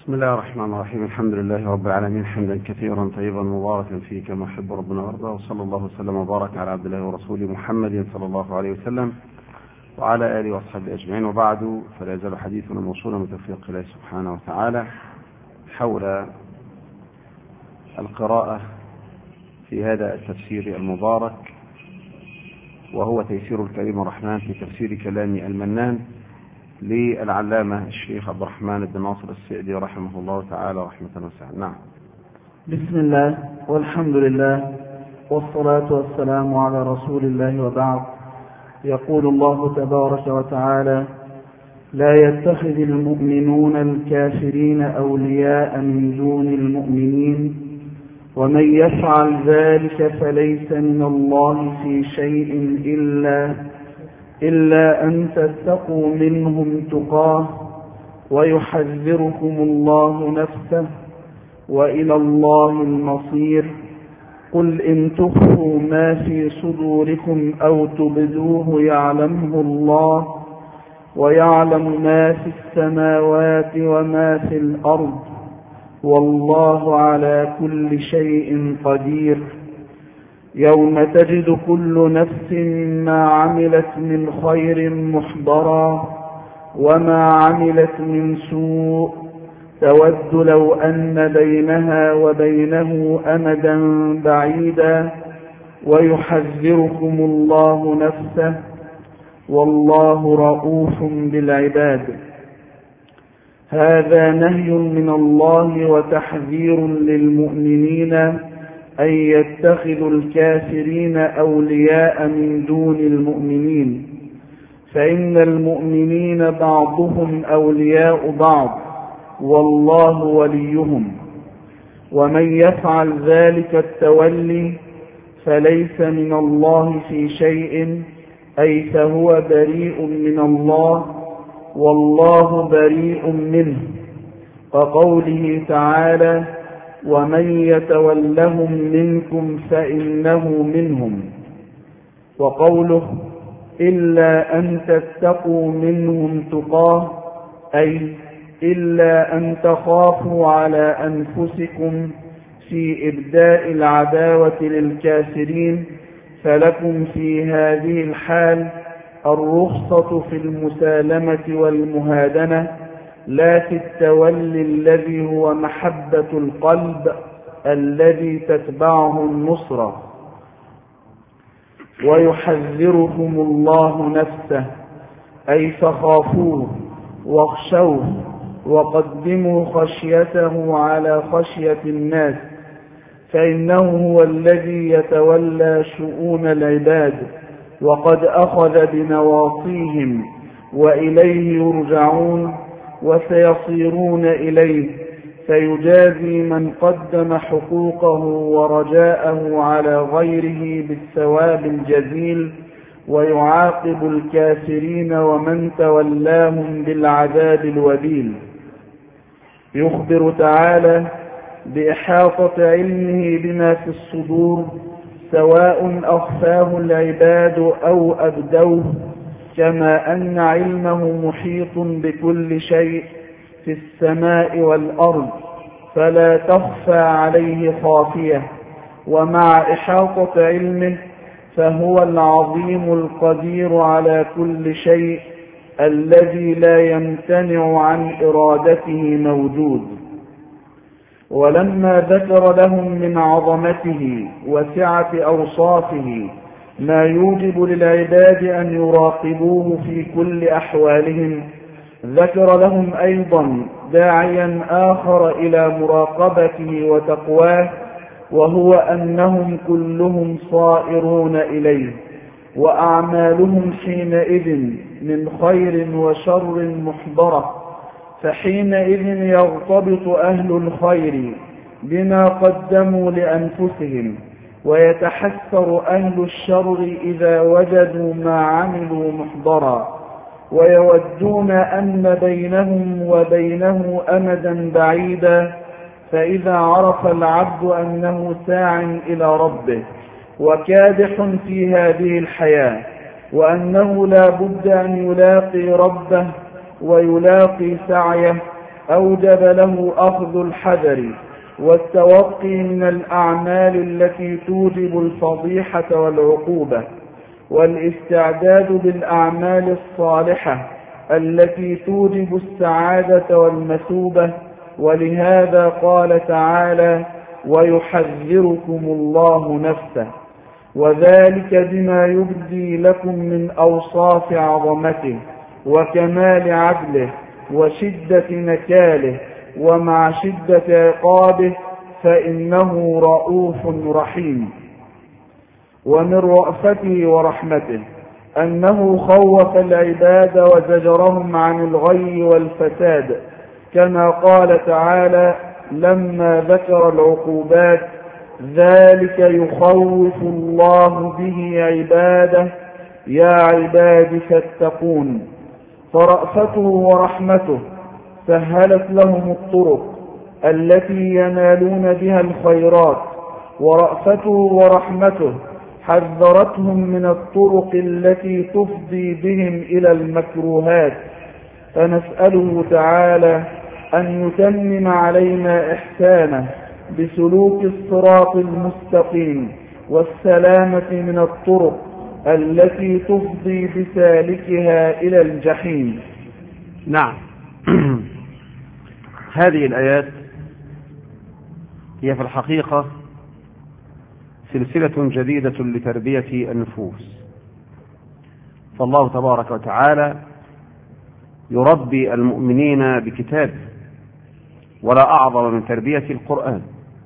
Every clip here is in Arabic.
بسم الله الرحمن الرحيم. الحمد لله رب العالمين، حمدا كثيرا طيبا مباركا فيه كما يحب ربنا ويرضى، وصلى الله وسلم وبارك على عبد الله ورسوله محمد صلى الله عليه وسلم وعلى آله وأصحابه أجمعين، وبعد، فلا يزال حديثنا موصولا بتوفيق الله سبحانه وتعالى حول القراءة في هذا التفسير المبارك، وهو تيسير الكريم الرحمن في تفسير كلام المنان للعلامة الشيخ عبد الرحمن بن ناصر السعدي رحمه الله تعالى رحمة واسعة. نعم. بسم الله والحمد لله والصلاة والسلام على رسول الله، وبعد. يقول الله تبارك وتعالى: لا يتخذ المؤمنون الكافرين أولياء من دون المؤمنين ومن يفعل ذلك فليس من الله في شيء إلا أن تتقوا منهم تقاه ويحذركم الله نفسه وإلى الله المصير. قل إن تخفوا ما في صدوركم أو تبدوه يعلمه الله ويعلم ما في السماوات وما في الأرض والله على كل شيء قدير. يوم تجد كل نفس ما عملت من خير محضرا وما عملت من سوء تود لو أن بينها وبينه أمدا بعيدا ويحذركم الله نفسه والله رؤوف بالعباد. هذا نهي من الله وتحذير للمؤمنين أن يتخذوا الكافرين أولياء من دون المؤمنين، فإن المؤمنين بعضهم أولياء بعض والله وليهم. ومن يفعل ذلك التولي فليس من الله في شيء، أي فهو بريء من الله والله بريء منه. وقوله تعالى: ومن يتولهم منكم فإنه منهم. وقوله: إلا أن تتقوا منهم تقاه، أي إلا أن تخافوا على أنفسكم في إبداء العداوة للكافرين، فلكم في هذه الحال الرخصة في المسالمة والمهادنة، لا في التولي الذي هو محبة القلب الذي تتبعه النصرة. ويحذركم الله نفسه، أي فخافوه واخشوه وقدموا خشيته على خشية الناس، فإنه هو الذي يتولى شؤون العباد وقد أخذ بنواصيهم وإليه يرجعون وسيصيرون إليه، فيجازي من قدم حقوقه ورجاءه على غيره بالثواب الجزيل، ويعاقب الكافرين ومن تولاهم بالعذاب الوبيل. يخبر تعالى بإحاطة علمه بما في الصدور، سواء أخفاه العباد أو أبدوه، كما أن علمه محيط بكل شيء في السماء والأرض فلا تخفى عليه خافية. ومع إحاطة علمه فهو العظيم القدير على كل شيء الذي لا يمتنع عن إرادته موجود. ولما ذكر لهم من عظمته وسعة أوصافه ما يوجب للعباد أن يراقبوه في كل أحوالهم، ذكر لهم أيضا داعيا آخر إلى مراقبته وتقواه، وهو أنهم كلهم صائرون إليه، وأعمالهم حينئذ من خير وشر محضرة، فحينئذ يغتبط أهل الخير بما قدموا لأنفسهم، ويتحسر أهل الشر إذا وجدوا ما عملوا محضرا، ويودون أن بينهم وبينه أمدا بعيدا، فإذا عرف العبد أنه ساع إلى ربه وكادح في هذه الحياة، وأنه لا بد أن يلاقي ربه ويلاقي سعيه، أوجب له أخذ الحذر والتوقي من الأعمال التي توجب الفضيحة والعقوبة، والاستعداد بالأعمال الصالحة التي توجب السعادة والمثوبة. ولهذا قال تعالى: ويحذركم الله نفسه، وذلك بما يبدي لكم من أوصاف عظمته وكمال عدله وشدة نكاله ومع شدة عقابه، فإنه رؤوف رحيم. ومن رأفته ورحمته أنه خوف العباد وزجرهم عن الغي والفساد، كما قال تعالى لما ذكر العقوبات: ذلك يخوف الله به عباده يا عباد فاتقون. فرأفته ورحمته سهلت لهم الطرق التي ينالون بها الخيرات، ورأفته ورحمته حذرتهم من الطرق التي تفضي بهم إلى المكروهات. فنسأله تعالى أن يتمم علينا إحسانه بسلوك الصراط المستقيم والسلامة من الطرق التي تفضي بسالكها إلى الجحيم. نعم. هذه الآيات هي في الحقيقة سلسلة جديدة لتربية النفوس، فالله تبارك وتعالى يربي المؤمنين بكتابه، ولا أعظم من تربية القرآن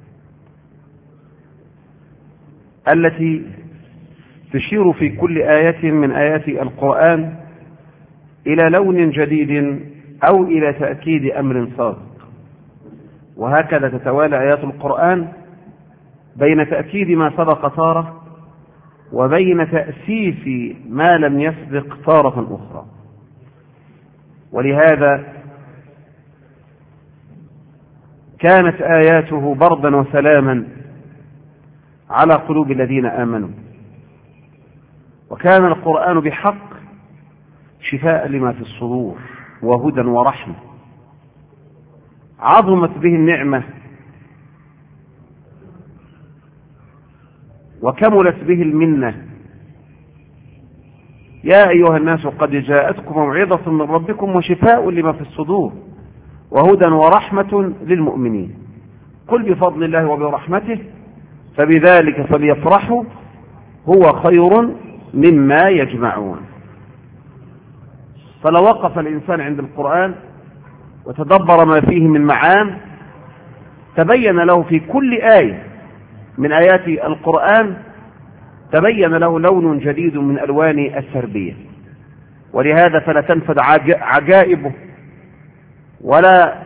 التي تشير في كل آية من آيات القرآن إلى لون جديد أو إلى تأكيد أمر سابق. وهكذا تتوالى آيات القرآن بين تأكيد ما سبق تارة وبين تأسيس ما لم يسبق تارة أخرى. ولهذا كانت آياته بردا وسلاما على قلوب الذين آمنوا، وكان القرآن بحق شفاء لما في الصدور وهدى ورحمة. عظمت به النعمة وكملت به المنة. يا أيها الناس قد جاءتكم موعظة من ربكم وشفاء لما في الصدور وهدى ورحمة للمؤمنين. قل بفضل الله وبرحمته فبذلك فليفرحوا هو خير مما يجمعون. فلو وقف الإنسان عند القرآن وتدبر ما فيه من معان تبين له في كل آية من آيات القرآن تبين له لون جديد من ألوان التربية. ولهذا فلا تنفد عجائبه ولا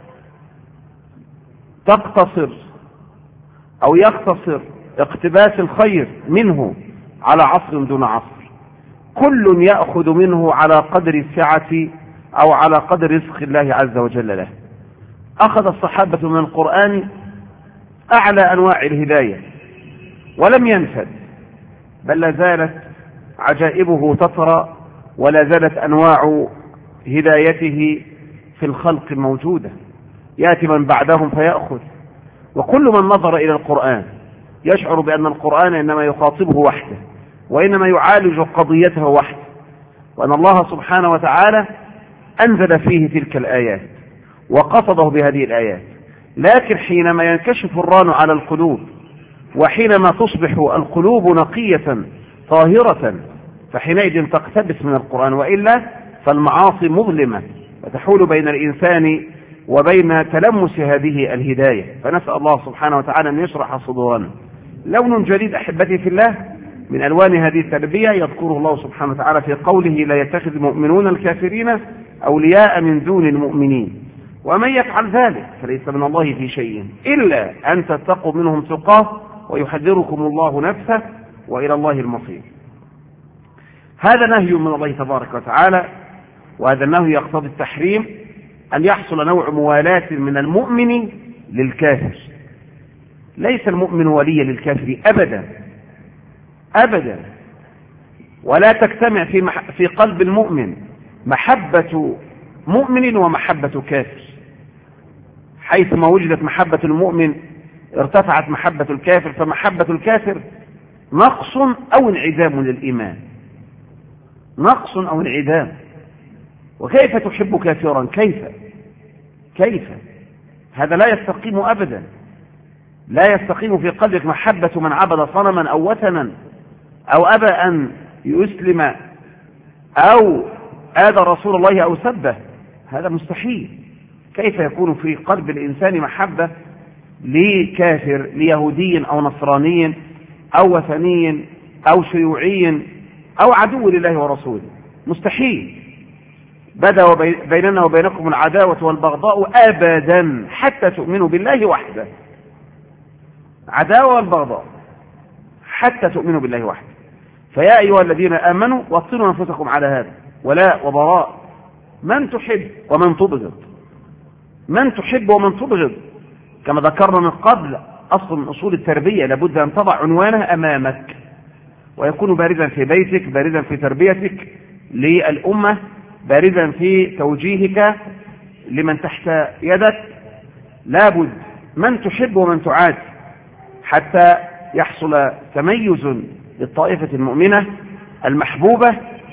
تقتصر أو يقتصر اقتباس الخير منه على عصر دون عصر. كل يأخذ منه على قدر السعة أو على قدر رزق الله عز وجل له. أخذ الصحابة من القرآن أعلى أنواع الهداية ولم ينفد، بل لا زالت عجائبه تطرى ولا زالت أنواع هدايته في الخلق موجودة. يأتي من بعدهم فيأخذ، وكل من نظر إلى القرآن يشعر بأن القرآن إنما يخاطبه وحده وإنما يعالج قضيته وحده، وأن الله سبحانه وتعالى أنزل فيه تلك الآيات وقصده بهذه الآيات. لكن حينما ينكشف الران على القلوب وحينما تصبح القلوب نقية طاهرة فحينئذ تقتبس من القرآن، وإلا فالمعاصي مظلمة وتحول بين الإنسان وبين تلمس هذه الهداية. فنسأل الله سبحانه وتعالى أن يشرح صدورنا. لون جديد أحبتي في الله من ألوان هذه التربية يذكره الله سبحانه وتعالى في قوله: لا يتخذ المؤمنون الكافرين أولياء من دون المؤمنين ومن يفعل ذلك فليس من الله في شيء إلا أن تتقوا منهم تقاه ويحذركم الله نفسه وإلى الله المصير. هذا نهي من الله تبارك وتعالى، وهذا النهي يقتضي التحريم أن يحصل نوع موالاة من المؤمن للكافر. ليس المؤمن وليا للكافر أبدا أبدا، ولا تجتمع في قلب المؤمن محبة مؤمن ومحبة كافر. حيثما وجدت محبة المؤمن ارتفعت محبة الكافر، فمحبة الكافر نقص أو انعدام للإيمان، نقص أو انعدام. وكيف تحب كافرا؟ كيف هذا لا يستقيم أبدا. لا يستقيم في قلبك محبة من عبد صنما أو وثنا أو أبى أن يسلم أو آذى رسول الله أو سبه، هذا مستحيل. كيف يكون في قلب الإنسان محبة لكافر، ليهودي أو نصراني أو وثني أو شيوعي أو عدو لله ورسوله؟ مستحيل. بدأ بيننا وبينكم العداوة والبغضاء أبدا حتى تؤمنوا بالله وحده. عداوة والبغضاء حتى تؤمنوا بالله وحده. فيا أيها الذين آمنوا وطنوا أنفسكم على هذا، ولاء وبراء، من تحب ومن تبغض، من تحب ومن تبغض. كما ذكرنا من قبل، أصل من أصول التربية لابد أن تضع عنوانها أمامك ويكون بارزا في بيتك، بارزا في تربيتك للأمة، بارزا في توجيهك لمن تحت يدك. لابد من تحب ومن تعاد حتى يحصل تميز للطائفة المؤمنة المحبوبة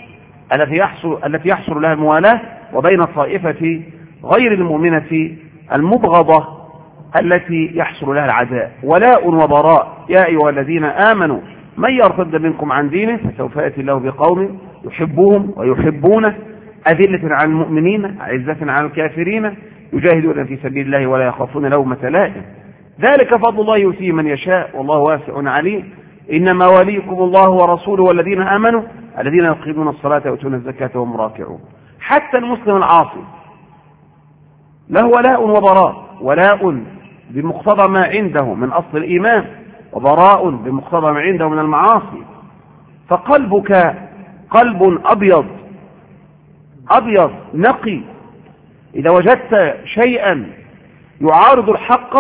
التي يحصل لها الموالاة، وبين الطائفة غير المؤمنة المبغضة التي يحصل لها العداء. ولاء وبراء. يا أيها الذين آمنوا من يرتد منكم عن دينه فسوف يأتي الله بقوم يحبهم ويحبونه، أذلة على المؤمنين عزة على الكافرين، يجاهدون في سبيل الله ولا يخافون لومة لائم. ذلك فضل الله يؤتيه من يشاء والله واسع عليم. إنما وليكم الله ورسوله والذين آمنوا الذين يقيمون الصلاة ويؤتون الزكاة وهم راكعون. حتى المسلم العاصي له ولاء وبراء، ولاء بمقتضى ما عنده من أصل الإيمان، وبراء بمقتضى ما عنده من المعاصي. فقلبك قلب أبيض نقي، إذا وجدت شيئا يعارض الحق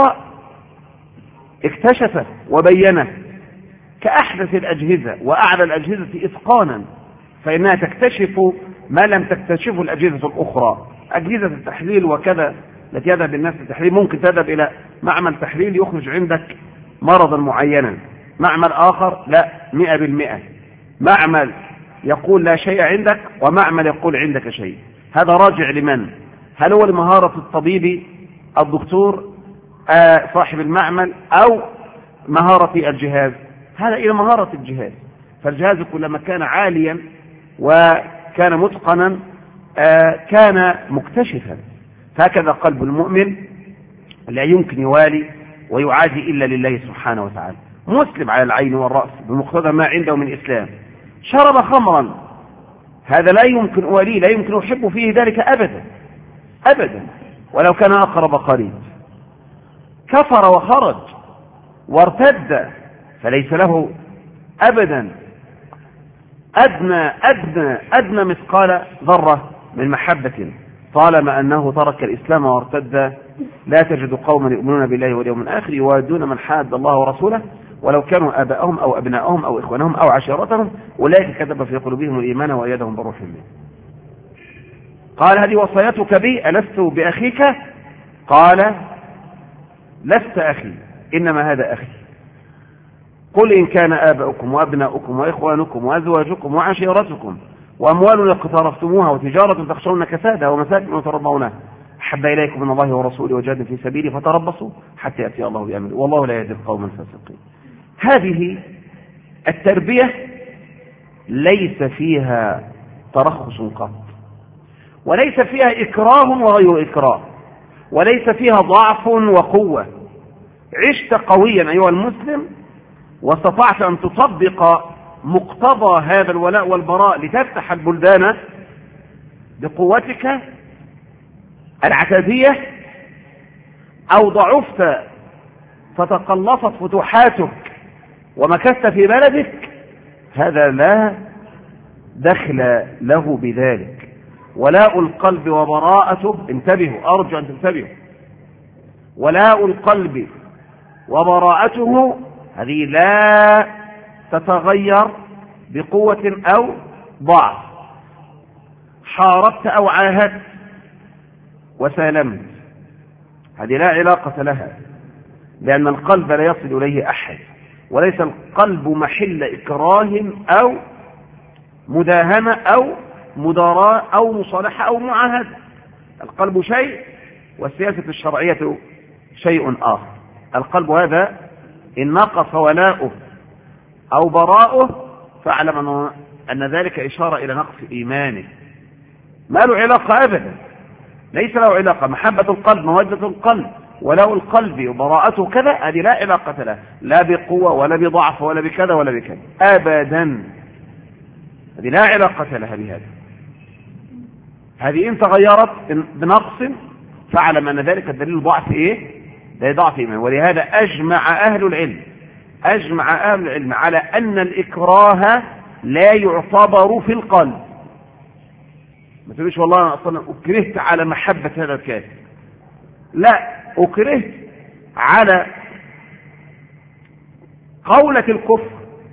اكتشفه وبينه، كأحدث الأجهزة وأعلى الأجهزة إتقانا، فإنها تكتشف ما لم تكتشفه الأجهزة الأخرى. أجهزة التحليل وكذا التي يذهب الناس للتحليل، ممكن تذهب إلى معمل تحليل يخرج عندك مرضا معينا، معمل آخر لا 100%، معمل يقول لا شيء عندك ومعمل يقول عندك شيء. هذا راجع لمن؟ هل هو لمهارة الطبيب الدكتور صاحب المعمل أو مهارة الجهاز؟ هذا إلى مهارة الجهاز. فالجهاز كلما كان عاليا وكان متقنا كان مكتشفا. فهكذا قلب المؤمن لا يمكن يوالي ويعادي إلا لله سبحانه وتعالى. مسلم على العين والرأس بمقتضى ما عنده من إسلام. شرب خمرا، هذا لا يمكن أوليه، لا يمكن أحب فيه ذلك أبدا ولو كان أقرب قريب. كفر وخرج وارتد، فليس له أبدا أدنى مثقال ذرة من محبة، طالما أنه ترك الإسلام وارتد. لا تجد قوما يؤمنون بالله واليوم الآخر يوادون من حاد الله ورسوله ولو كانوا آباءهم أو أبناءهم أو إخوانهم أو عشيرتهم أولئك كتب في قلوبهم الإيمان وأيدهم بروح منه. قال هذه وصيتك بي ألست بأخيك؟ قال لست أخي إنما هذا أخي. قل إن كان آباؤكم وأبناؤكم وإخوانكم وأزواجكم وعشيرتكم وأموال اقترفتموها وتجارة تخشون كسادها ومساكن ترضونها أحب إليكم من الله ورسوله وجهاد في سبيله فتربصوا حتى يأتي الله بأمره والله لا يهدي القوم الفاسقين. هذه التربية ليس فيها ترخص قط، وليس فيها إكراه وغير إكراه، وليس فيها ضعف وقوة. عشت قويا أيها المسلم واستطعت أن تطبق مقتضى هذا الولاء والبراء لتفتح البلدان بقوتك العتادية، أو ضعفت فتقلصت فتوحاتك ومكثت في بلدك، هذا لا دخل له بذلك. ولاء القلب وبراءته، انتبهوا أرجو أن تنتبهوا، ولاء القلب وبراءته هذه لا تتغير بقوة أو ضعف. حاربت أو عاهدت وسالمت هذه لا علاقة لها، لأن القلب لا يصل إليه أحد، وليس القلب محل إكراه أو مداهنة أو مداراة أو مصالحة أو معاهدة. القلب شيء والسياسة الشرعية شيء آخر. القلب هذا إن نقص ولاؤه أو براؤه فاعلم أن ذلك إشارة إلى نقص إيمانه، ما له علاقة أبدا، ليس له علاقة. محبة القلب، مودة القلب، ولاء القلب وبراءته كذا، هذه لا علاقة له، لا بقوة ولا بضعف ولا بكذا ولا بكذا أبدا، هذه لا علاقة لها بهذا. هذه إن تغيرت بنقص فاعلم أن ذلك الدليل ضعف إيه؟ ده ضعف إيمان. ولهذا أجمع أهل العلم على أن الإكراه لا يعتبر في القلب. ما تقولش والله أنا أصلا أكرهت على محبة هذا الكافر، لا، أكرهت على قولة الكفر،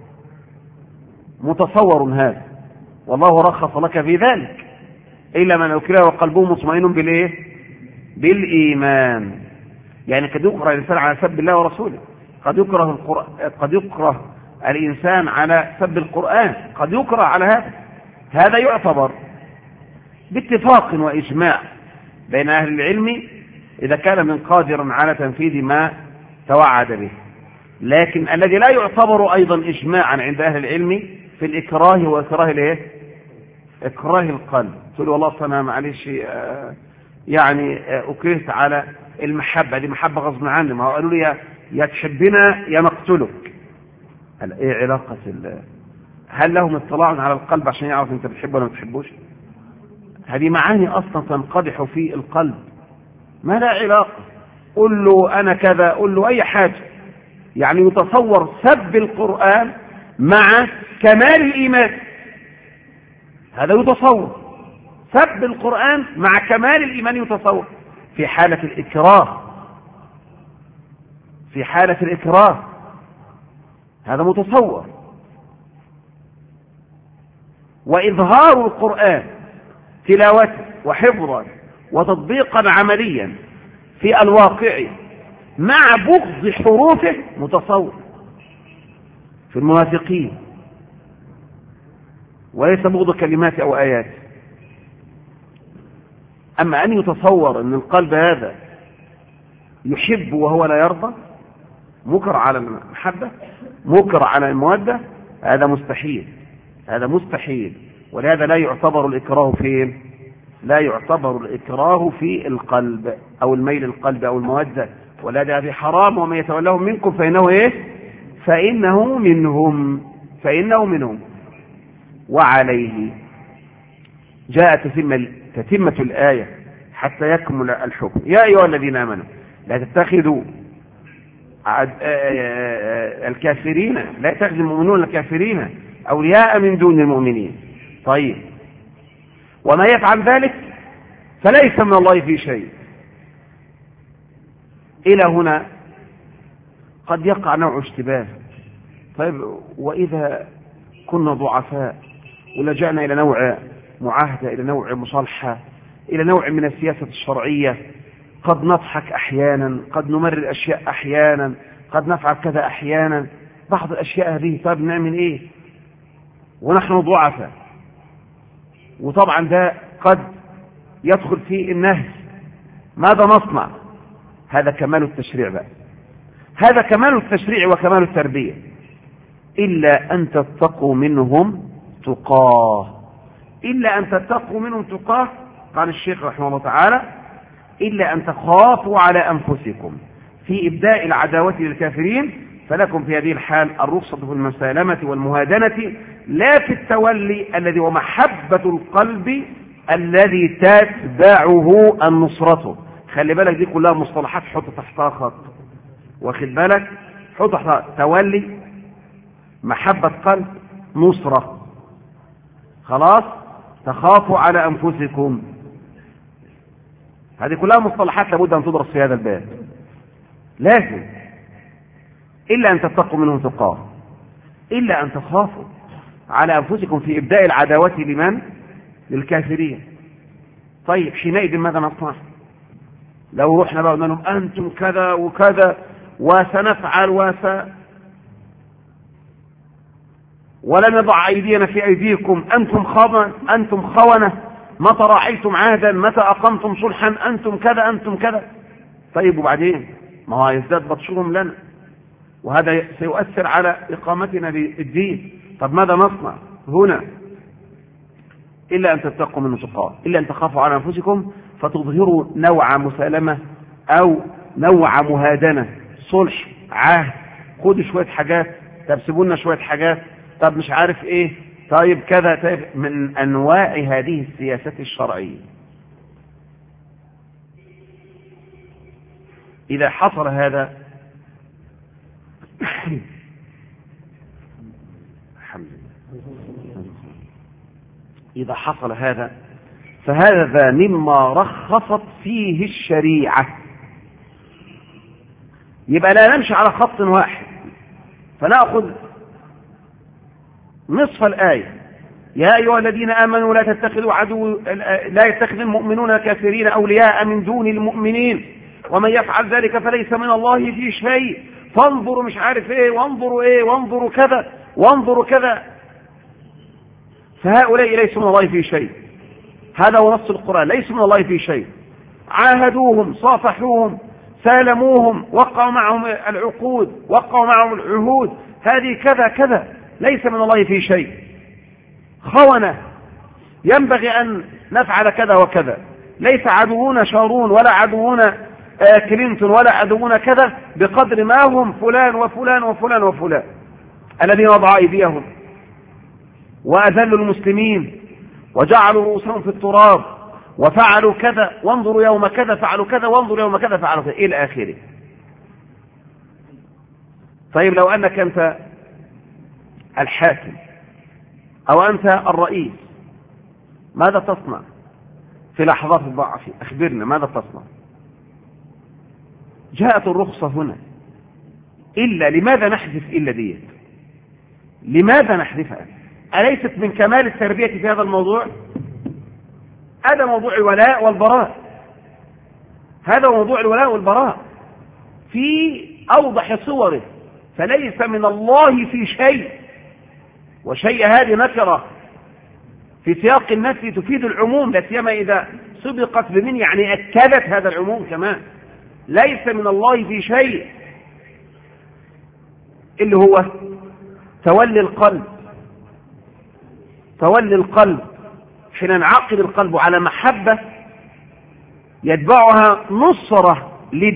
متصور هذا، والله رخص لك في ذلك، إلا من أكره وقلبه مطمئن بالإيه؟ بالإيمان. يعني قد يكره الإنسان على سب الله ورسوله، قد يكره الإنسان على سب القرآن، قد يكره على هذا يعتبر باتفاق وإجماع بين أهل العلم إذا كان من قادر على تنفيذ ما توعد به. لكن الذي لا يعتبر أيضا إجماعا عند أهل العلم في الإكراه وإكراه الإيه؟ إكراه القلب. تقول والله أنا معلش يعني أكرهت على المحبة، دي محبة غصب عني، ما هو قالوا لي يا تحبنا يا نقتلك. إيه علاقة هل لهم اطلاع على القلب عشان يعرف أنت بتحبه ولا ما بتحبوش؟ هذه معاني أصلا تنقدح في القلب، ما لا علاقة. قل له أنا كذا، قل له أي حاجة. يعني يتصور سب القرآن مع كمال الإيمان، هذا يتصور سب القرآن مع كمال الإيمان، يتصور في حالة الإكراه، في حالة الإكراه هذا متصور. وإظهار القرآن تلاوة وحفظا وتطبيقا عمليا في الواقع مع بغض حروفه متصور في المنافقين، وليس بغض كلمات أو آيات. أما أن يتصور أن القلب هذا يحب وهو لا يرضى، مكر على المحبة، مكر على المودة، هذا مستحيل، هذا مستحيل. ولهذا لا يعتبر الإكراه فين؟ لا يعتبر الإكراه في القلب أو الميل القلب أو المودة، ولهذا هذه حرام. ومن يتولهم منكم فإنه إيه؟ فإنه منهم. وعليه جاء تتمة الآية حتى يكمل الحكم. يا أيها الذين آمنوا لا تتخذوا الكافرين، لا يتخذ المؤمنون الكافرين أولياء من دون المؤمنين. طيب، وما يفعل ذلك فليس من الله في شيء. إلى هنا قد يقع نوع اشتباه. طيب، وإذا كنا ضعفاء ولجأنا إلى نوع معاهدة، إلى نوع مصالحة، إلى نوع من السياسة الشرعية، قد نضحك أحيانا، قد نمرر أشياء أحيانا، قد نفعل كذا أحيانا، بعض الأشياء هذه طيب نعمل إيه ونحن ضعفاء؟ وطبعا ده قد يدخل فيه النهي، ماذا نصنع؟ هذا كمال التشريع بقى، هذا كمال التشريع وكمال التربية. إلا أن تتقوا منهم تقاه، إلا أن تتقوا منهم تقاه. قال الشيخ رحمه الله تعالى: إلا أن تخافوا على أنفسكم في إبداء العداوة للكافرين، فلكم في هذه الحال الرخصة في المسالمة والمهادنة، لا في التولي الذي ومحبة القلب الذي تتبعه النصرة. خلي بالك دي كلها مصطلحات حط تحتها خط، واخد بالك؟ حط تحتها تولي، محبة قلب، نصرة. خلاص، تخافوا على أنفسكم، هذه كلها مصطلحات لابد أن تدرس في هذا الباب لازم. إلا أن تتقوا منهم تقاه، إلا أن تخافوا على أنفسكم في إبداء العداوة لمن؟ للكافرين. طيب، حينئذ ماذا نصنع؟ لو رحنا بقى قلنا لهم أنتم كذا وكذا وسنفعل ولم نضع أيدينا في أيديكم، أنتم خونة، متى راعيتم عهدا، متى أقمتم صلحا، أنتم كذا أنتم كذا. طيب وبعدين؟ ما هو يزداد بطشهم لنا، وهذا سيؤثر على إقامتنا للدين. طب ماذا نصنع هنا؟ إلا أن تتقوا من تقاه، إلا أن تخافوا على أنفسكم فتظهروا نوع مسالمة أو نوع مهادنة، صلح، عهد، خدوا شوية حاجات، طب سيبوا لنا شوية حاجات، طب مش عارف إيه، طيب كذا، طيب، من أنواع هذه السياسة الشرعية. إذا حصل هذا إذا حصل هذا فهذا مما رخصت فيه الشريعة. يبقى لا نمشي على خط واحد، فنأخذ نصف الآية: يا أيها الذين آمنوا لا يتخذ المؤمنون الكافرين أولياء من دون المؤمنين ومن يفعل ذلك فليس من الله في شيء، فانظروا مش عارف ايه، وانظروا ايه، وانظروا كذا، وانظروا كذا. فهؤلاء ليسوا من الله في شيء، هذا هو نص القرآن، ليسوا من الله في شيء. عاهدوهم، صافحوهم، سالموهم، وقعوا معهم العقود، وقعوا معهم العهود، هذه كذا كذا، ليس من الله في شيء. خونة، ينبغي أن نفعل كذا وكذا، ليس عدونا شارون ولا عدونا كلينتون ولا عدونا كذا بقدر ما هم فلان وفلان وفلان وفلان الذين وضعوا أيديهم وأذلوا المسلمين وجعلوا رؤوسهم في التراب وفعلوا كذا، وانظروا يوم كذا فعلوا كذا، وانظروا يوم كذا فعلوا كذا، إلى آخره. طيب لو أنك أنت الحاكم أو أنت الرئيس، ماذا تصنع في لحظات الضعف؟ أخبرنا ماذا تصنع؟ جاءت الرخصة هنا، إلا لماذا نحذف إلا ديت؟ لماذا نحذفها؟ أليست من كمال التربية في هذا الموضوع؟ هذا موضوع الولاء والبراء، هذا موضوع الولاء والبراء في أوضح صوره، فليس من الله في شيء. وشيء هذه نكرة في سياق النفي تفيد العموم، لا سيما إذا سبقت بمن، يعني أكدت هذا العموم كمان. ليس من الله في شيء اللي هو تولي القلب. تولي القلب حين ينعقد القلب على محبة يتبعها نصرة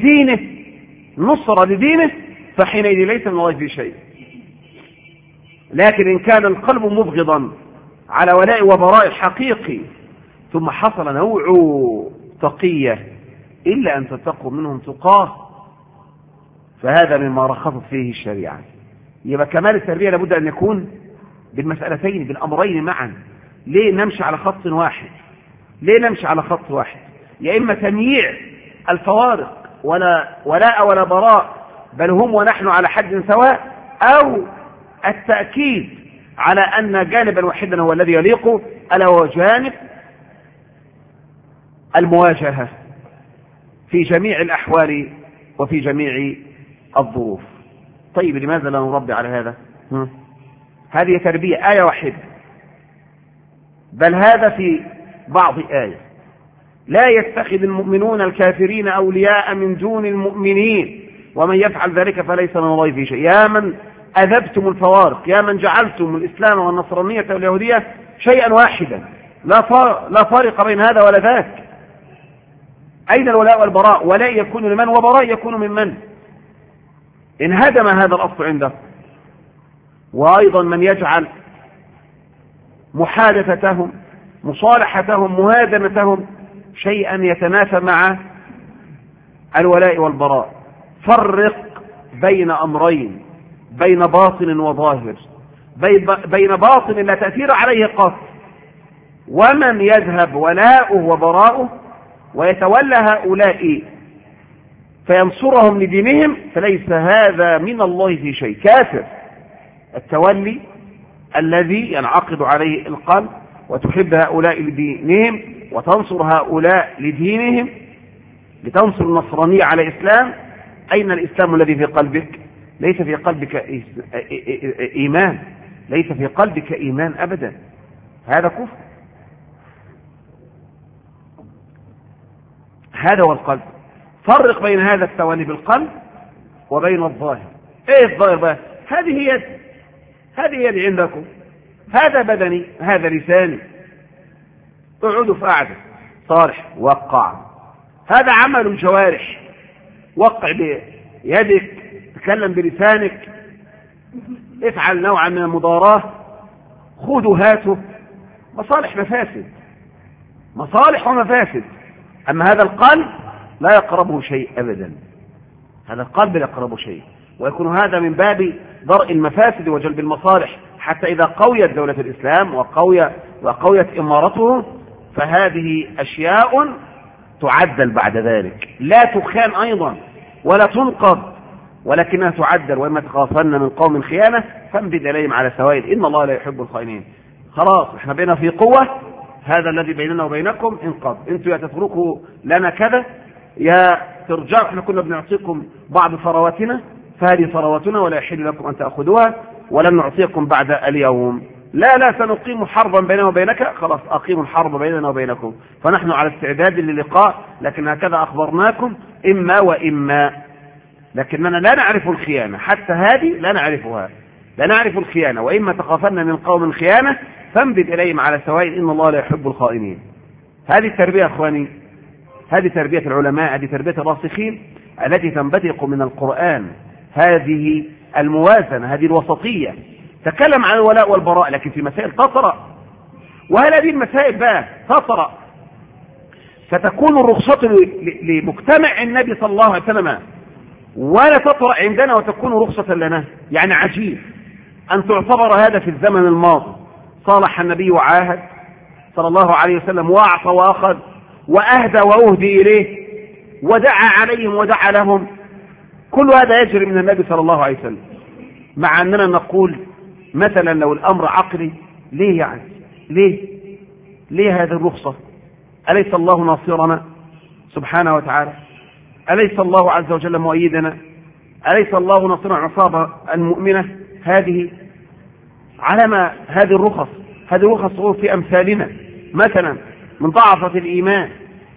لدينه، فحينئذ ليس من الله في شيء. لكن إن كان القلب مبغضا على ولاء وبراء حقيقي، ثم حصل نوع تقية إلا أن تتقوا منهم تقاه، فهذا مما رخصت فيه الشريعة. يبقى كمال التربية لابد أن يكون بالمسألتين، بالأمرين معا. ليه نمشي على خط واحد؟ ليه نمشي على خط واحد؟ يا إما تمييع الفوارق، ولا ولاء ولا براء، بل هم ونحن على حد سواء، أو التأكيد على أن جانبا واحدا هو الذي يليق، ألا هو جانب المواجهة في جميع الأحوال وفي جميع الظروف. طيب لماذا لا نربي على هذا؟ هذه تربية آية واحدة، بل هذا في بعض آية: لا يتخذ المؤمنون الكافرين أولياء من دون المؤمنين ومن يفعل ذلك فليس من الله في شيء. يا من أذبتم الفوارق، يا من جعلتم الإسلام والنصرانية واليهودية شيئا واحدا، لا فارق بين هذا ولا ذاك. أين الولاء والبراء؟ ولاء يكون لمن وبراء يكون ممن؟ انهدم هذا الأصل عنده. وأيضا من يجعل محادثتهم، مصالحتهم، مهادنتهم شيئا يتنافى مع الولاء والبراء. فرق بين أمرين، بين باطن وظاهر، بين باطن لا تأثير عليه قط، ومن يذهب ولاؤه وبراؤه ويتولى هؤلاء فينصرهم لدينهم فليس هذا من الله في شيء، كافر. التولي الذي ينعقد عليه القلب وتحب هؤلاء لدينهم وتنصر هؤلاء لدينهم، لتنصر النصرانية على إسلام. أين الإسلام الذي في قلبك؟ ليس في قلبك إيمان، ليس في قلبك إيمان أبدا، هذا كفر. هذا هو القلب. فرق بين هذا التواني بالقلب وبين الظاهر. ايه الظاهر بقى؟ هذه يد، هذه يد عندكم، هذا بدني، هذا لساني، اقعدوا في قعدة صالح وقع، هذا عمل الجوارح، وقع بيدك، تكلم بلسانك، افعل نوعا من المضاراة، خذوا هاتوا، مصالح مفاسد، مصالح ومفاسد. أما هذا القلب لا يقربه شيء أبدا، هذا القلب لا يقربه شيء، ويكون هذا من باب درء المفاسد وجلب المصالح، حتى إذا قويت دولة الإسلام وقويت إمارته فهذه أشياء تعدل بعد ذلك، لا تخان أيضا ولا تنقض، ولكنها تعدل. وإما تخافن من قوم خيانة فانبذ إليهم على سوائل إن الله لا يحب الخائنين. خلاص احنا بينا في قوة، هذا الذي بيننا وبينكم انقض، انتوا يا تتركوا لنا كذا يا ترجعوا، احنا كنا بنعطيكم بعض ثرواتنا فهذه ثرواتنا ولا يحل لكم أن تأخذوها ولن نعطيكم بعد اليوم. لا سنقيم حربا بيننا وبينك، خلاص أقيموا الحرب بيننا وبينكم، فنحن على استعداد للقاء، لكن هكذا أخبرناكم إما وإما، لكننا لا نعرف الخيانة، حتى هذه لا نعرفها، لا نعرف الخيانة. وإما تخافن من قوم خيانة فانبذ إليهم على سوائل إن الله لا يحب الخائنين. هذه التربية يا أخواني، هذه تربية العلماء، هذه تربية الراسخين التي تنبثق من القرآن، هذه الموازنة، هذه الوسطية. تكلم عن الولاء والبراء لكن في مسائل تطرأ، وهل هذه المسائل بقى تطرأ ستكون الرخصة لمجتمع النبي صلى الله عليه وسلم ولا تطرأ عندنا وتكون رخصة لنا؟ يعني عجيب أن تعتبر هذا في الزمن الماضي. صالح النبي وعاهد صلى الله عليه وسلم وأعطى وأخذ وأهدى وأهدي إليه ودعا عليهم ودعا لهم، كل هذا يجري من النبي صلى الله عليه وسلم، مع أننا نقول مثلا لو الأمر عقلي ليه يعني ليه هذه الرخصة؟ أليس الله ناصرنا سبحانه وتعالى؟ أليس الله عز وجل مؤيدنا؟ أليس الله ناصرنا عصابة المؤمنة هذه؟ على ما هذه الرخص، هذه الرخص في أمثالنا مثلا من ضعفة الإيمان،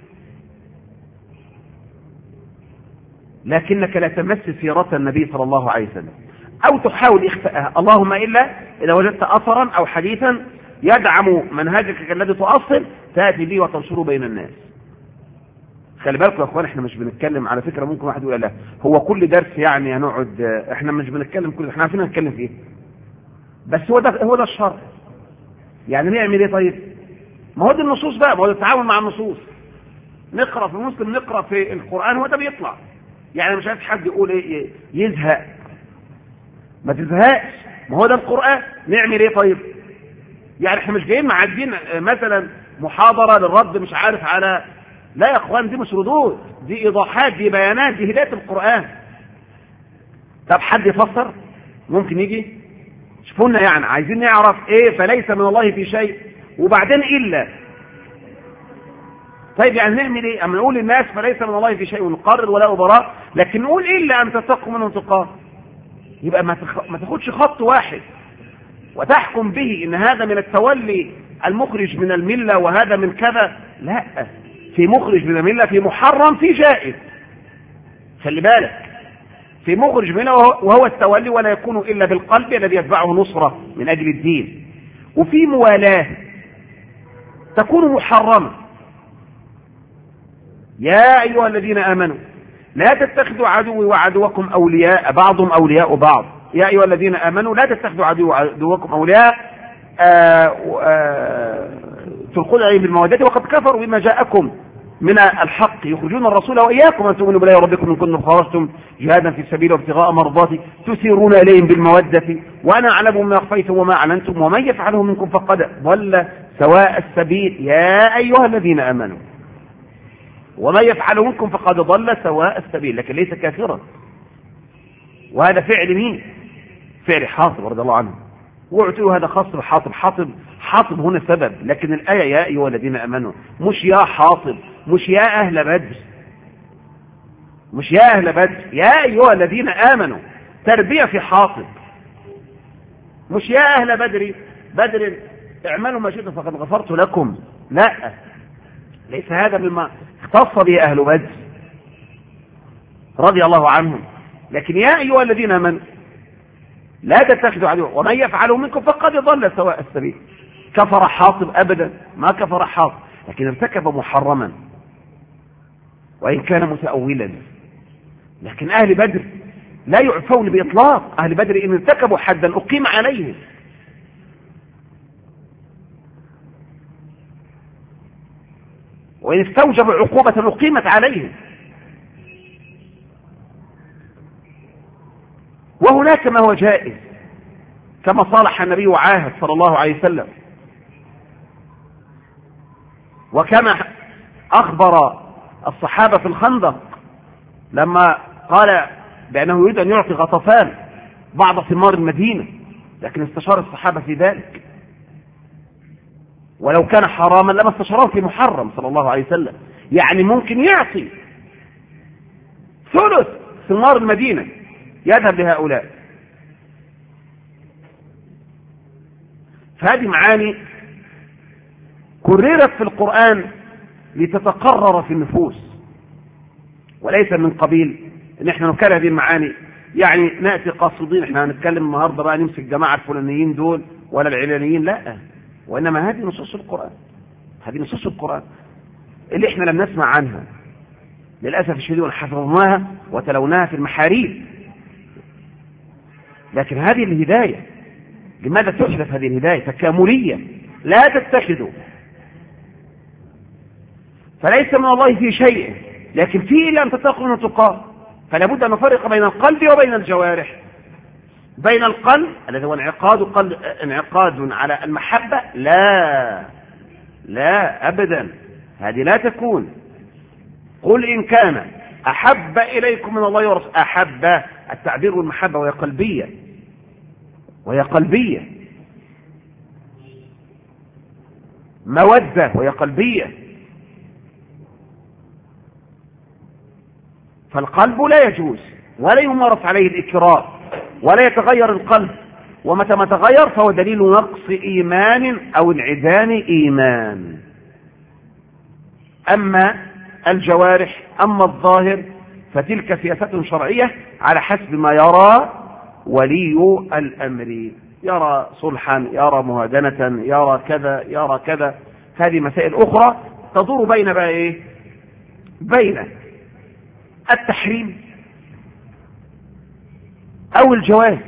لكنك لا تمس سيرة النبي صلى الله عليه وسلم أو تحاول إخفاءها، اللهم إلا إذا وجدت أثرا أو حديثا يدعم منهجك الذي تؤصل تأتي به وتنشره بين الناس. خلي بالكم يا أخوان، احنا مش بنتكلم على فكرة، ممكن واحد يقول لا هو كل درس يعني هنقعد، احنا مش بنتكلم كل، احنا عارفين نتكلم في ايه، بس هو ده الشرع. يعني نعمل ايه طيب؟ ما هو دي النصوص بقى، ما هو التعامل مع النصوص، نقرأ في المسلم، نقرأ في القرآن، هو ده بيطلع. يعني مش عايز حد يقول ايه يزهق، ما تزهقش، ما هو ده القرآن. نعمل ايه طيب؟ يعني احنا مش جايين معدين مثلا محاضرة للرد مش عارف على، لا يا اخوان، دي مش ردود، دي ايضاحات، دي بيانات، دي هداية القرآن. طب حد يفسر؟ ممكن يجي شوفونا، يعني عايزين نعرف ايه فليس من الله في شيء وبعدين الا. طيب يعني نعمل ايه؟ اما نقول للناس فليس من الله في شيء ونقرر ولا براء، لكن نقول الا ان تتقوا منهم تقاه، يبقى ما تاخدش خط واحد وتحكم به ان هذا من التولي المخرج من الملة وهذا من كذا. لا، في مخرج من الملة، في محرم، في جائز. خلي بالك، في مخرج منه وهو التولي ولا يكون إلا بالقلب الذي يتبعه نصرة من أجل الدين، وفي موالاه تكون محرمة. يا أيها الذين آمنوا لا تتخذوا عدوي وعدوكم أولياء بعضهم أولياء بعض. يا أيها الذين آمنوا لا تتخذوا عدوي وعدوكم أولياء تلقون عليهم بالمودة وقد كفروا بما جاءكم من الحق يخرجون الرسول وإياكم أن تؤمنوا بالله ربكم إن كنتم خرجتم جهادا في سبيله وابتغاء مرضاتي تسيرون إليهم بالمودة وأنا أعلم ما أخفيتم وما أعلنتم ومن يفعله منكم فقد ضل سواء السبيل. يا أيها الذين آمنوا ومن يفعله منكم فقد ضل سواء السبيل، لكن ليس كافرا. وهذا فعل مين؟ فعل حاطب رضي الله عنه. وقلتوا هذا خاص بحاطب، حاطب هنا سبب، لكن الآية يا أيها الذين آمنوا، مش يا حاطب، مش يا أهل بدر. مش يا أهل بدر، يا أيها الذين آمنوا، تربية في حاطب، مش يا أهل بدر اعملوا ما شئتم فقد غفرت لكم. لا، ليس هذا مما اختص به أهل بدر رضي الله عنهم، لكن يا أيها الذين آمنوا لا تتخذوا عدوا ومن يفعله منكم فقد ضل سواء السبيل. كفر حاطب؟ أبدا ما كفر حاطب، لكن ارتكب محرما وإن كان متأولا. لكن أهل بدر لا يعفون بإطلاق، أهل بدر إن ارتكبوا حدا أقيم عليهم. وإن استوجبوا عقوبة أقيمت عليهم. وهناك ما هو جائز، كما صالح النبي وعاهد صلى الله عليه وسلم، وكما أخبر الصحابة في الخندق لما قال بأنه يريد أن يعطي غطفان بعض ثمار المدينة، لكن استشار الصحابة في ذلك، ولو كان حراما لما استشاره في محرم صلى الله عليه وسلم. يعني ممكن يعطي ثلث ثمار المدينة يذهب لهؤلاء. فهذه معاني كررت في القرآن لتتقرر في النفوس، وليس من قبيل ان احنا نكرر هذه المعاني يعني نأتي قاصدين احنا هنتكلم النهارده بقى نمسك الجماعة الفلانيين دول ولا العلانيين، لا، وانما هذه نصوص القرآن، هذه نصوص القرآن اللي احنا لم نسمع عنها للأسف الشديد، وحفظناها وتلوناها في المحاريب. لكن هذه الهداية لماذا تحدث هذه الهداية؟ تكاملية، لا تتخذوا، فليس من الله في شيء، لكن فيه إلا أن تتقوا من تقاه. فلا بد أن نفرق بين القلب وبين الجوارح. بين القلب الذي هو انعقاد على المحبة، لا أبدا، هذه لا تكون. قل إن كان أحب إليكم من الله ورسوله، أحب التعبير والمحبة وهي قلبية، مودة وهي قلبية. فالقلب لا يجوز ولا يمارس عليه الإكراه ولا يتغير القلب، ومتى ما تغير فهو دليل نقص إيمان أو انعدام إيمان. أما الجوارح، أما الظاهر، فتلك سياسة شرعية على حسب ما يرى ولي الأمر، يرى صلحا، يرى مهادنة، يرى كذا، يرى كذا. هذه مسائل أخرى تدور بين بقى إيه؟ بين التحريم أو الجواز،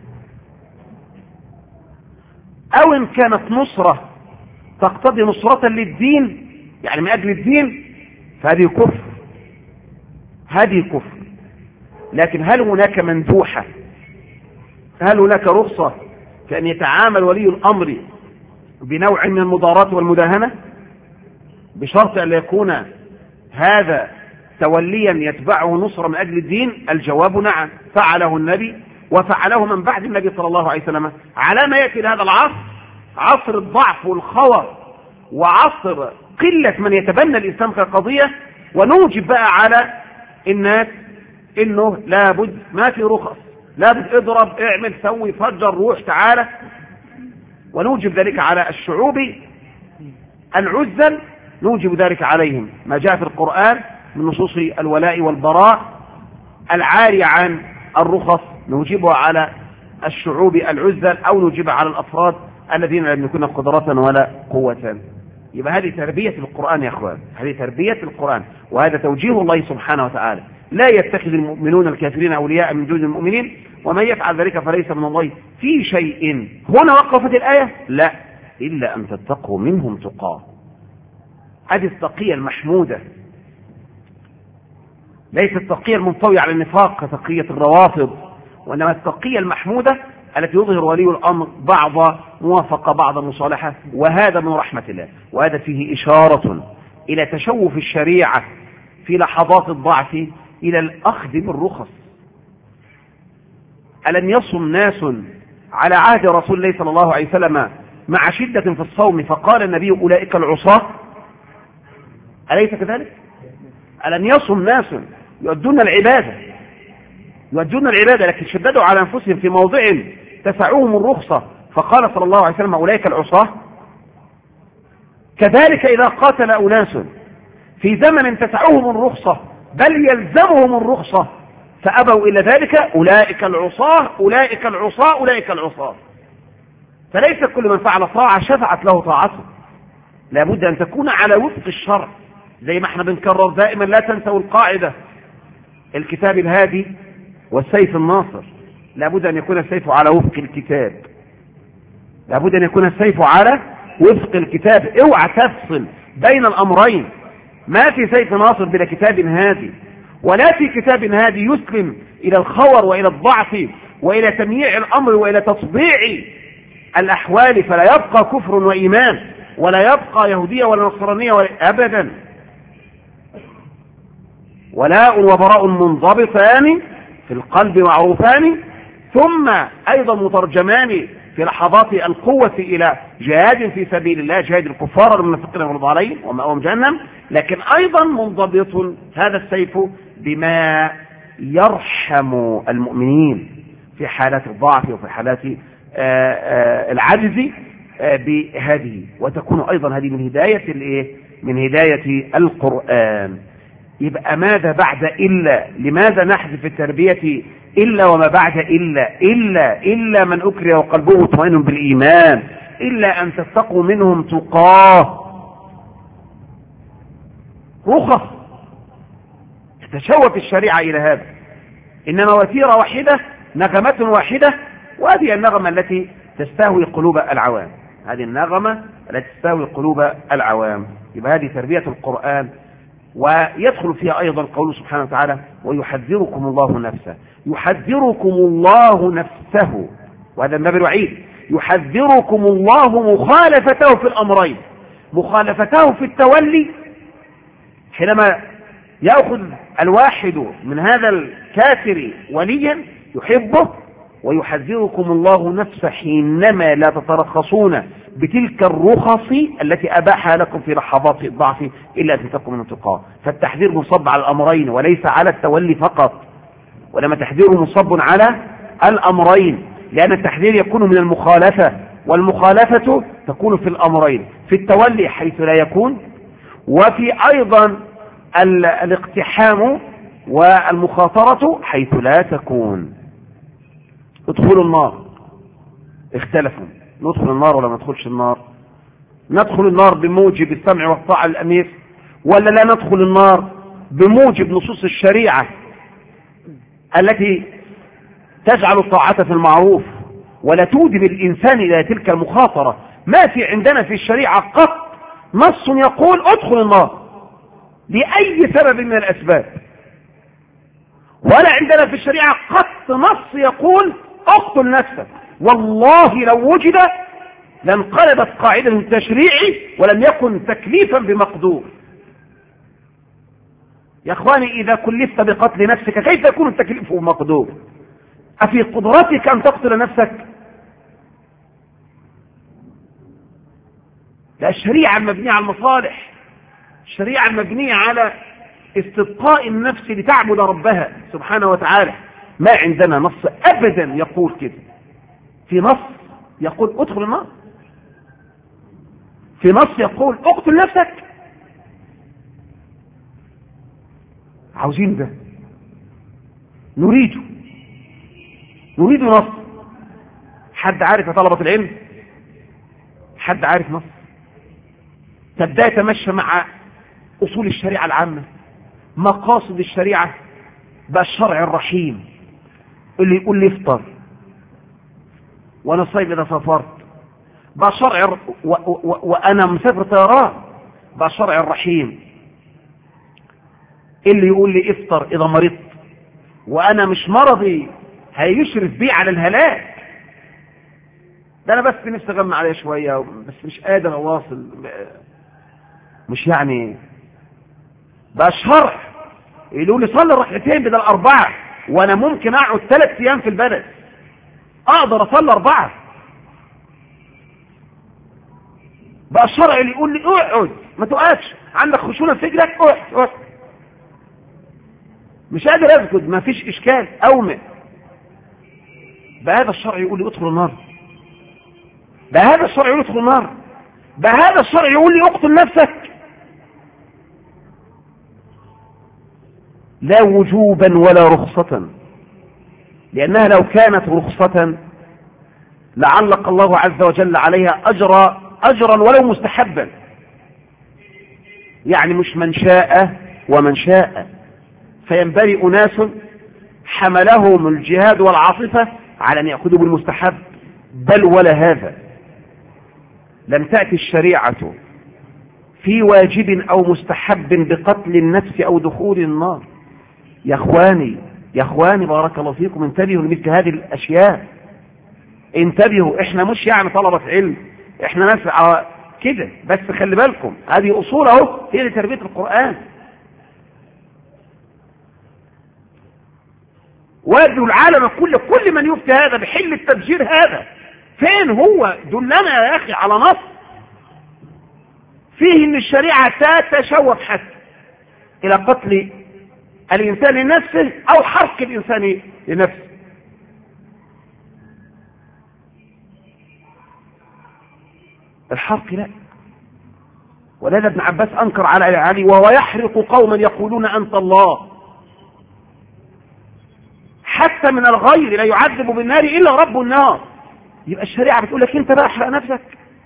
أو إن كانت نصرة تقتضي نصرة للدين يعني من أجل الدين فهذه كفر، هذه كفر. لكن هل هناك مندوحة، هل هناك رخصة في أن يتعامل ولي الأمر بنوع من المضارات والمداهنة بشرط أن يكون هذا توليا يتبعه نصرة من أجل الدين؟ الجواب نعم، فعله النبي وفعله من بعد النبي صلى الله عليه وسلم. على ما يأتي لهذا العصر، عصر الضعف والخور وعصر قلة من يتبنى الإسلام كقضية، ونوجب بقى على الناس إنه لابد، ما في رخص، لابد اضرب، اعمل، سوي، فجر، روح، تعالى، ونوجب ذلك على الشعوب العزل، نوجب ذلك عليهم ما جاء في القرآن من نصوص الولاء والبراء العارية عن الرخص، نوجبها على الشعوب العزل أو نوجبها على الأفراد الذين لم يكن قدرة ولا قوة. يبقى هذه تربية القرآن يا أخوان، هذه تربية القرآن، وهذا توجيه الله سبحانه وتعالى. لا يتخذ المؤمنون الكافرين أولياء من دون المؤمنين ومن يفعل ذلك فليس من الله في شيء. هنا وقفت الآية؟ لا، إلا أن تتقوا منهم تقاه. هذه التقية المحمودة، ليست التقية المنطوية على النفاق كتقية الروافض، وإنما التقية المحمودة التي يظهر ولي الأمر بعض موافقة بعض مصالحة، وهذا من رحمة الله، وهذا فيه إشارة إلى تشوف الشريعة في لحظات الضعف إلى الأخذ بالرخص. ألم يصم ناس على عهد رسول الله صلى الله عليه وسلم مع شدة في الصوم فقال النبي أولئك العصاة؟ أليس كذلك؟ ألم يصم ناس يؤدون العبادة، لكن شددوا على أنفسهم في موضع تسعهم الرخصة، فقال صلى الله عليه وسلم أولئك العصاة. كذلك إذا قاتل أناس في زمن تسعهم الرخصة بل يلزمهم الرخصة فأبوا إلى ذلك، أولئك العصاة. فليس كل من فعل طاعة شفعت له طاعته، لابد أن تكون على وفق الشرع، زي ما احنا بنكرر دائما لا تنسوا القاعدة: الكتاب الهادي والسيف الناصر. لابد أن يكون السيف على وفق الكتاب، اوعى تفصل بين الأمرين. ما في سيف ناصر بلا كتاب هادي، ولا في كتاب هادي يسلم إلى الخور وإلى الضعف وإلى تمييع الأمر وإلى تطبيع الأحوال، فلا يبقى كفر وإيمان ولا يبقى يهودية ولا نصرانية أبدا. ولاء وبراء منضبطان في القلب معروفان، ثم أيضا مترجمان في لحظات القوة إلى جهاد في سبيل الله، جهاد الكفار المنافقين والمغضوب عليهم ومأواهم جهنم، لكن أيضا منضبط هذا السيف بما يرحم المؤمنين في حالات الضعف وفي حالات العجز بهذه، وتكون أيضا هذه من هداية القرآن. يبقى ماذا بعد إلا؟ لماذا نحذف التربية إلا وما بعد إلا من أكره وقلبه مطمئن بالإيمان، إلا أن تتقوا منهم تقاه. رخص تتشوف الشريعة إلى هذا، إنما وتيرة واحدة، نغمة واحدة، وهذه النغمة التي تستهوي قلوب العوام. يبقى هذه تربية القرآن، ويدخل فيها أيضا قوله سبحانه وتعالى: ويحذركم الله نفسه، وهذا من باب الوعيد. يحذركم الله مخالفته في الأمرين، مخالفته في التولي حينما يأخذ الواحد من هذا الكافر وليا يحبه، ويحذركم الله نفسه حينما لا تترخصون بتلك الرخص التي أباحها لكم في لحظات الضعف إلا أن تتقوا من تقاه. فالتحذير مصب على الأمرين وليس على التولي فقط، ولما تحذيره مصب على الأمرين، لأن التحذير يكون من المخالفة، والمخالفة تكون في الأمرين: في التولي حيث لا يكون، وفي أيضا الاقتحام والمخاطرة حيث لا تكون. ادخلوا النار، اختلفوا: ندخل النار ولا ما ندخلش النار؟ ندخل النار بموجب السمع والطاعة للأمير، ولا لا ندخل النار بموجب نصوص الشريعة التي تجعل الطاعة في المعروف ولا تودي الإنسان إلى تلك المخاطرة؟ ما في عندنا في الشريعة قط نص يقول ادخل النار لأي سبب من الأسباب، ولا عندنا في الشريعة قط نص يقول اقتل نفسك. والله لو وجد لانقلبت قاعدة التشريع ولم يكن تكليفا بمقدور. يا اخواني، إذا كلفت بقتل نفسك كيف يكون التكليف بمقدور؟ أفي قدرتك أن تقتل نفسك؟ لا، الشريعة المبنية على المصالح، الشريعة المبنية على استبقاء النفس لتعبد ربها سبحانه وتعالى. ما عندنا نص أبدا يقول كده. في نص يقول ادخل النار، في نص يقول اقتل نفسك. عاوزين ده، نريد نص. حد عارف يا طلبة العلم؟ حد عارف نص تبدأ يتمشى مع أصول الشريعة العامة، مقاصد الشريعة، بقى الشرع الرحيم اللي يقول لي افطر وانا صايم اذا سافرت، بقى شرع وانا مسافر طيران، بقى شرع الرحيم اللي يقول لي افطر اذا مرضت وانا مش مرضي هيشرف بي على الهلاك. ده انا بس نفسي اغمى عليه شويه بس مش قادر اواصل، مش يعني. بقى شرع يقول لي صلي ركعتين بدل 4 وانا ممكن اقعد 3 ايام في البلد اقدر اصلي 4. بقى الشرع اللي يقول لي اقعد ما تقعدش، عندك خشونه في رجلك اقعد. مش قادر اسجد، ما فيش اشكال، اومئ. بهذا الشرع يقول لي ادخل النار؟ بهذا الشرع يقول لي ادخل النار؟ بهذا الشرع يقول لي اقتل نفسك؟ لا وجوبا ولا رخصة، لأنها لو كانت رخصة لعلق الله عز وجل عليها أجرا ولو مستحبا، يعني مش من شاء ومن شاء، فينبرئ ناس حملهم الجهاد والعاطفة على أن يأخذوا بالمستحب، بل ولا هذا. لم تأتي الشريعة في واجب أو مستحب بقتل النفس أو دخول النار. يا اخواني بارك الله فيكم، انتبهوا لمثل هذه الاشياء، انتبهوا. احنا مش يعني طلبة علم، احنا ناس كده بس، خلي بالكم هذه اصول اهو هي لتربية القرآن. وادوا العالم كل من يفتي هذا بحل التفجير هذا، فين هو؟ دلنا يا اخي على نص فيه ان الشريعة تتشوف حتى الى قتل الإنسان لنفسه أو حرق الإنسان لنفسه. الحرق لا. ولذا ابن عباس أنكر على علي وهو يحرق قوما يقولون أنت الله، حتى من الغير لا يعذب بالنار إلا رب النار. يبقى الشريعة بتقول لك أنت بقى احرق نفسك.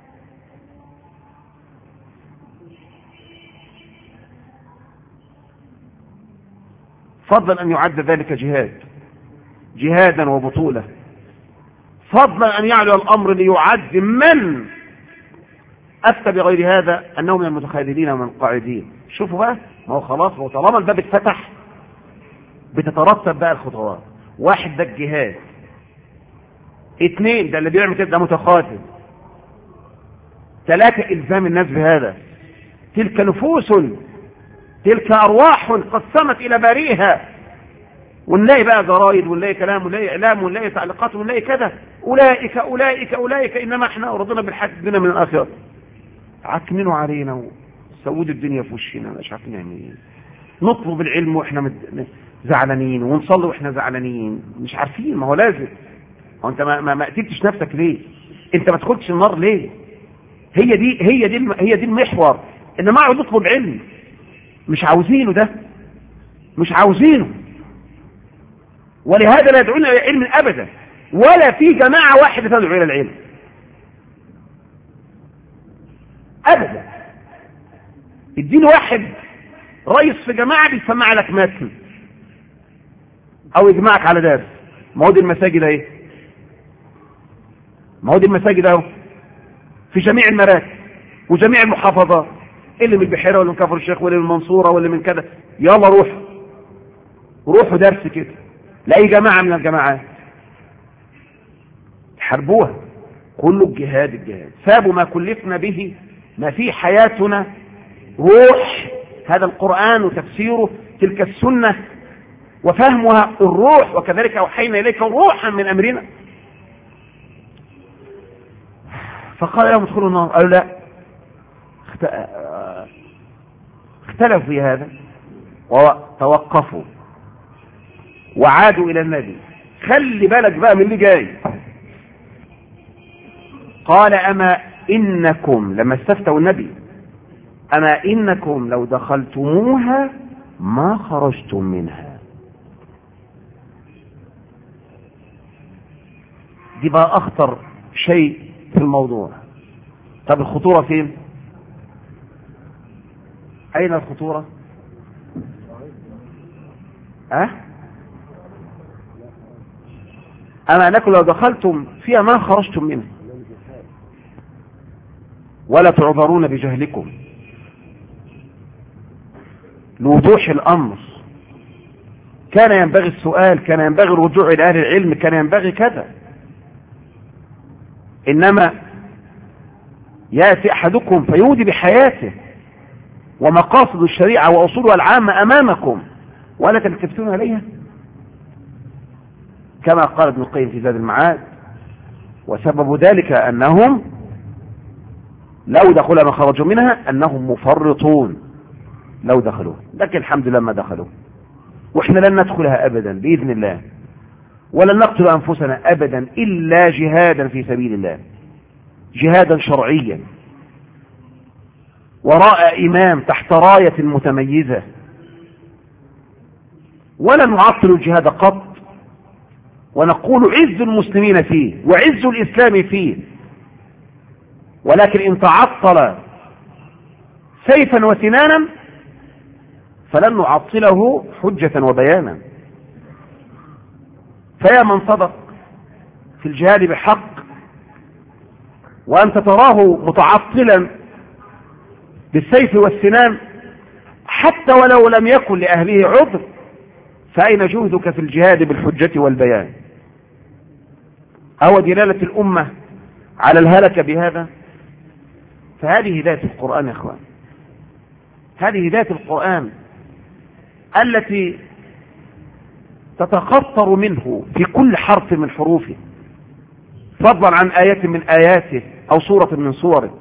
فضلا أن يعد ذلك جهادا وبطولة، فضلا أن يعلو الأمر ليعد من أفتى بغير هذا أنه من المتخاذلين ومن القاعدين. شوفوا بقى، ما هو خلاص، هو طالما الباب اتفتح بتترتب بقى الخطوات. واحد ده الجهاد، اثنين ده اللي بيعمل كده ده متخاذل، ثلاثة إلزام الناس بهذا. تلك نفوس، تلك أرواح قسمت إلى باريها، ونلاقي بقى جرايد، ونلاقي كلام، ونلاقي إعلام، ونلاقي تعليقات، ونلاقي كذا، أولئك إنما إحنا رضينا بالحياة الدنيا من الآخرة. عكننوا علينا وسودوا الدنيا في وشنا، مش عارفين نعمل إيه. نطلب العلم وإحنا زعلانين، ونصلي وإحنا زعلانين، مش عارفين. ما هو لازم، هو أنت ما قتلتش نفسك ليه؟ أنت ما تدخلش النار ليه؟ هي دي المحور. إنما اقعد نطلب علم، مش عاوزينه ده، مش عاوزينه. ولهذا لا يدعون الى العلم ابدا، ولا في جماعه واحده تدعو الى العلم ابدا. اديني واحد رئيس في جماعه بيسمع لك متن او يجمعك على درس. ما هو دي المساجد اهي، ما هو دي المساجد اهو في جميع المراكز وجميع المحافظات، اللي من البحيره واللي من كفر الشيخ واللي من المنصوره واللي من كذا. يلا روحوا درس كده لاي جماعه من الجماعات، حربوها. كله الجهاد. سابوا ما كلفنا به، ما في حياتنا روح هذا القرآن وتفسيره، تلك السنة وفهمها الروح. وكذلك أوحينا إليك روحا من أمرنا. فقال لهم ادخلوا النار، قالوا لا، اختلفوا في هذا وتوقفوا وعادوا إلى النبي. خلي بالك بقى من اللي جاي. قال أما إنكم، لما استفتوا النبي، أما إنكم لو دخلتموها ما خرجتم منها. دي بقى أخطر شيء في الموضوع. طب الخطورة فين؟ أين الخطورة؟ أما أنكم لو دخلتم فيها ما خرجتم منها ولا تعذرون بجهلكم. لوضوح الأمر كان ينبغي السؤال، كان ينبغي الرجوع إلى أهل العلم، كان ينبغي كذا. إنما يأتي أحدكم فيودي بحياته ومقاصد الشريعة وأصولها العامة أمامكم ولا تلتفتون عليها، كما قال ابن القيم في زاد المعاد. وسبب ذلك أنهم لو دخلوا ما خرجوا منها أنهم مفرطون لو دخلوا، لكن الحمد لله ما دخلوا. وإحنا لن ندخلها أبدا بإذن الله، ولن نقتل أنفسنا أبدا إلا جهادا في سبيل الله، جهادا شرعيا وراء إمام تحت راية متميزة، ولا نعطل الجهاد قط، ونقول عز المسلمين فيه وعز الإسلام فيه. ولكن إن تعطل سيفا وسنانا فلن نعطله حجة وبيانا. فيا من صدق في الجهاد بحق وأنت تراه متعطلا بالسيف والسنان حتى ولو لم يكن لأهله عذر، فأين جهدك في الجهاد بالحجة والبيان؟ أو دلالة الأمة على الهلكة بهذا؟ فهذه هداية القرآن يا أخوان، هذه هداية القرآن التي تتقطر منه في كل حرف من حروفه، فضلا عن آية من آياته أو سورة من سوره.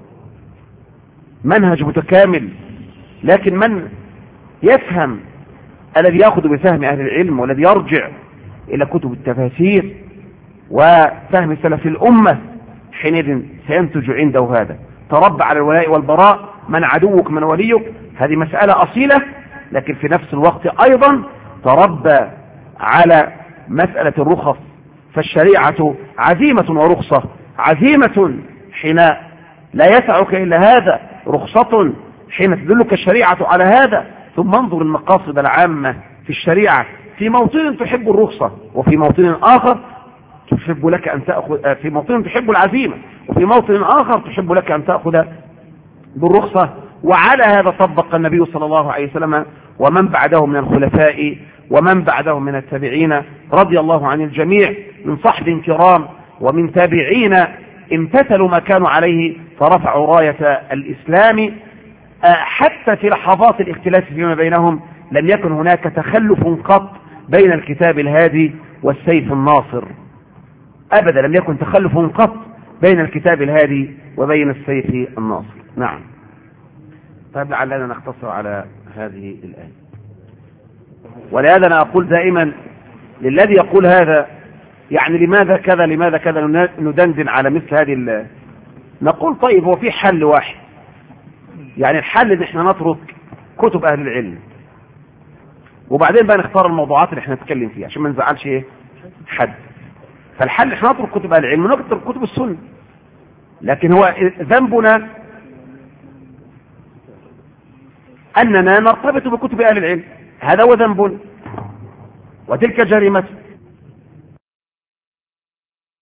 منهج متكامل، لكن من يفهم الذي يأخذ بفهم أهل العلم والذي يرجع إلى كتب التفاسير وفهم سلف الأمة حينئذ سينتج عنده هذا. تربى على الولاء والبراء، من عدوك من وليك، هذه مسألة أصيلة، لكن في نفس الوقت أيضا تربى على مسألة الرخص، فالشريعة عزيمة ورخصة. عزيمة حين لا يسعك إلا هذا، رخصة حين تدلك الشريعة على هذا. ثم انظر المقاصد العامة في الشريعة، في موطن تحب الرخصة وفي موطن آخر تحب لك أن تأخذ، في موطن تحب العزيمة وفي موطن آخر تحب لك أن تأخذ بالرخصة. وعلى هذا طبق النبي صلى الله عليه وسلم ومن بعده من الخلفاء ومن بعدهم من التابعين رضي الله عن الجميع، من صحب كرام ومن تابعين امتثلوا ما كانوا عليه فرفعوا راية الإسلام. حتى في لحظات الاختلاف فيما بينهم لم يكن هناك تخلف قط بين الكتاب الهادي والسيف الناصر، أبدا لم يكن تخلف قط بين الكتاب الهادي وبين السيف الناصر. نعم. طيب لعلنا نختصر على هذه الآية. ولهذا أنا أقول دائما للذي يقول هذا يعني لماذا كذا لماذا كذا ندندن على مثل هذه نقول طيب هو في حل واحد، يعني الحل ان احنا نترك كتب اهل العلم وبعدين بقى نختار الموضوعات اللي احنا نتكلم فيها عشان ما نزعلش حد. فالحل احنا نترك كتب اهل العلم ونترك كتب السنة، لكن هو ذنبنا اننا نرتبط بكتب اهل العلم، هذا هو ذنبنا وتلك جريمته.